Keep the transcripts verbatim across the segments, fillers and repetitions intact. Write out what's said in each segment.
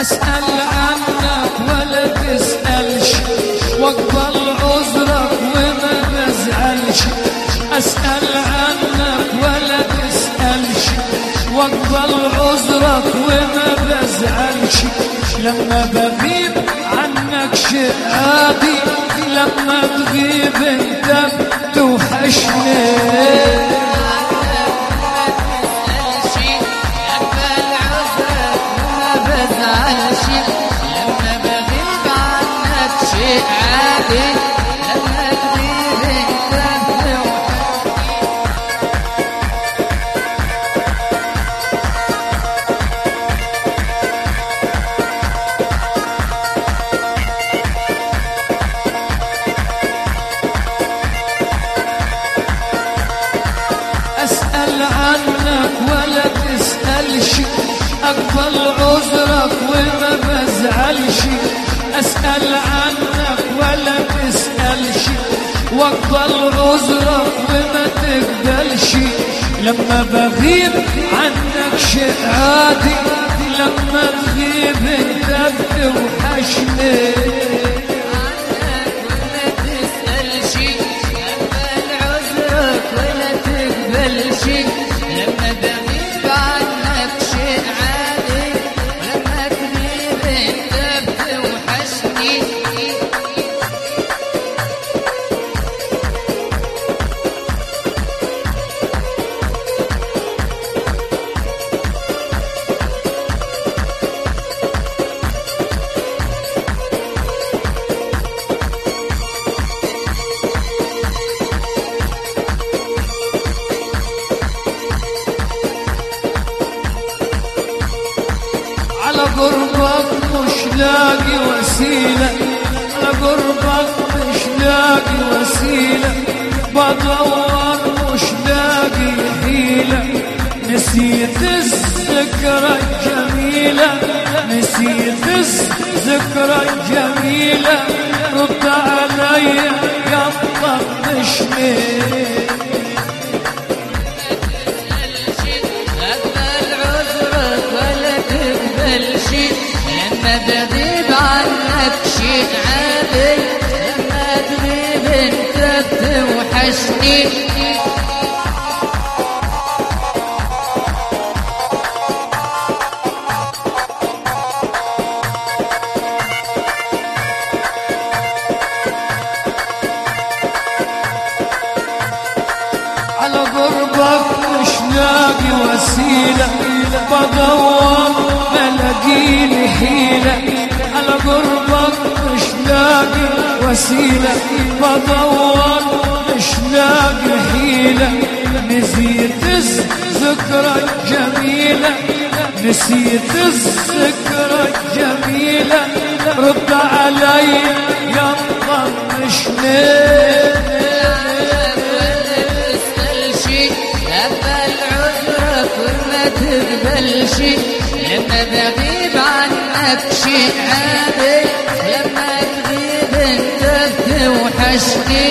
أسأل عنك ولا تسألش واقبل عذرك وما بزعلش. أسأل عنك ولا تسألش واقبل عذرك وما بزعلش. لما بغيب عنك شيء عادي، لما تغيب انت بتوحشني. لما بغيب عنك شيء عادي، لما تغيب انت أسأل عنك ولا تسألش أقبل عذرك وما بزعلش. أسأل عنك ولا تسألش واقبل عذرك وما تقبلش. لما بغيب عنك شيء عادي، لما تغيب انت بتوحشني. لما بغيب عنك شيء عادي، ولما تغيب انت بتوحشني. على قربك مش لاقي وسيلة، على قربك مش لاقي وسيلة، بدور مش لاقي حيلة. نسيت الذكرى الجميلة، نسيت الذكرى الجميلة. رد عليا يا طنشني. لما بغيب عنك شيء عادي، لما تغيب انت بتوحشني. على قربك مش لاقي وسيلة، بدور ملاقيلي حيلة. على قربك مش لاقي وسيلة، بدور مش لاقي حيلة. نسيت الذكرى الجميلة، نسيت الذكرى الجميلة. رد علي يا طنشني. تقبلش لما بغيب عنك شيء عادي، لما تغيب انت بتوحشني.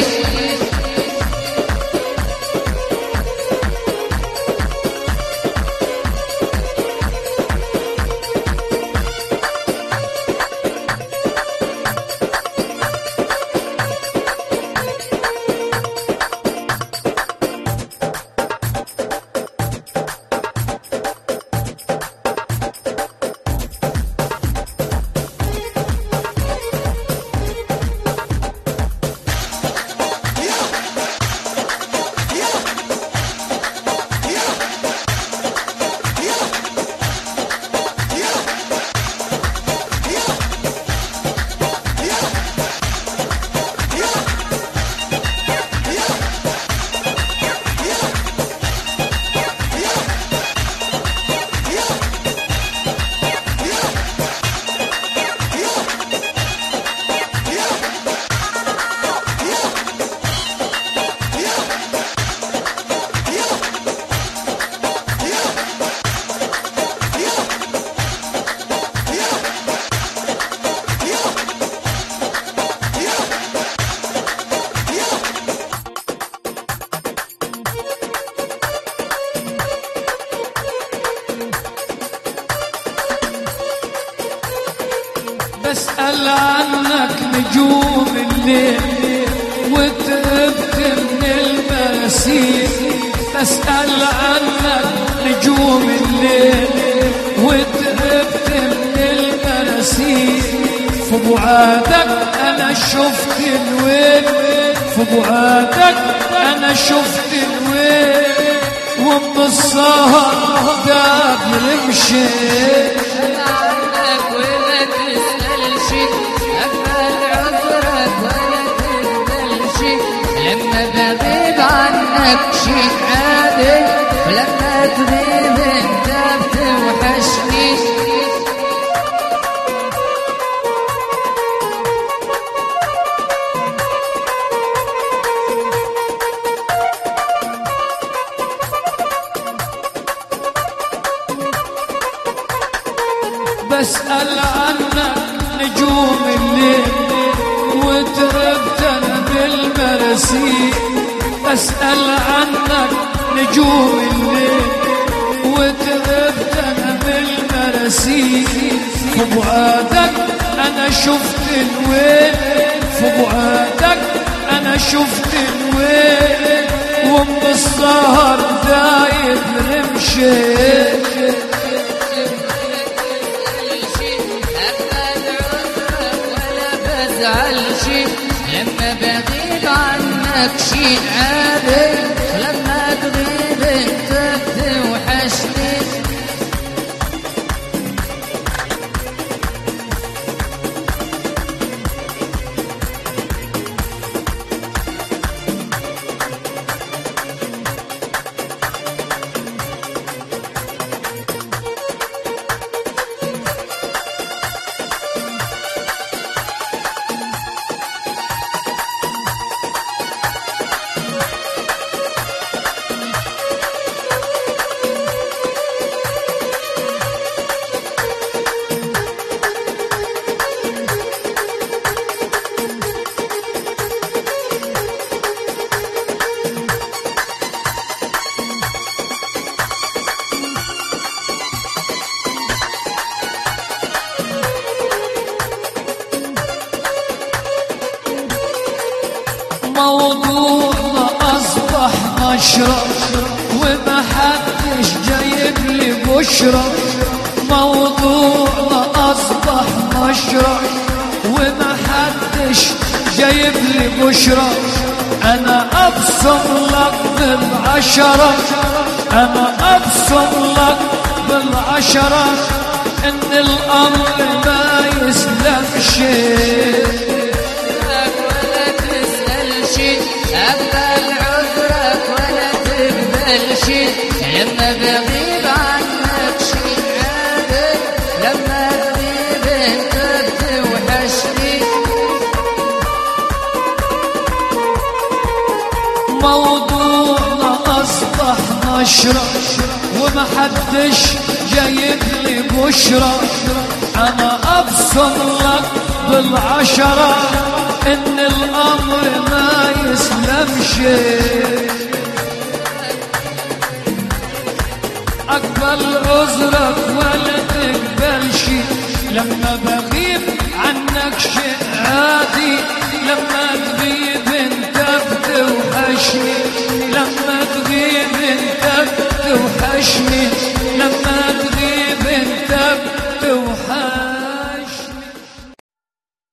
بسأل عنك نجوم الليل وتعبت من المراسيل، بسأل عنك نجوم الليل وتعبت من المراسيل، في بعادك أنا شفت الويل، في بعادك أنا شفت الويل، ومن السهر داب المشي. عنك ولا تسألش أقبل عذرك ولا تقبلش، لما بغيب عنك شيء عادي، ولما تغيب انت بتوحشني. بسأل عنك نجوم الليل وتربت انا بالمراسيل، بسأل عنك نجوم الليل وتربت انا بالمراسيل، في بعادك انا شفت الويل، في بعادك انا شفت الويل، ومن السهر دايب رمشي. لما بغيب عنك شيء عادي، لما تغيب انت بتوحشني. موضوعنا أصبح نشرة وما حدش جايب لي بشرة، موضوعنا أصبح نشرة وما حدش جايب لي بشرة، أنا أبصم لك بالعشرة، أنا أبصم لك بالعشرة، إن الأمر ما يسلمش. أقبل عذرك ولا تقبلش، لما بغيب عنك شيء عادي، لما تغيب انت بتوحشني. موضوعنا أصبح نشرة وما حدش جايب لي بشرة، أنا أبصم لك بالعشرة، إن الأمر ما يسلمش. أقبل عذرك ولا تقبلش، لما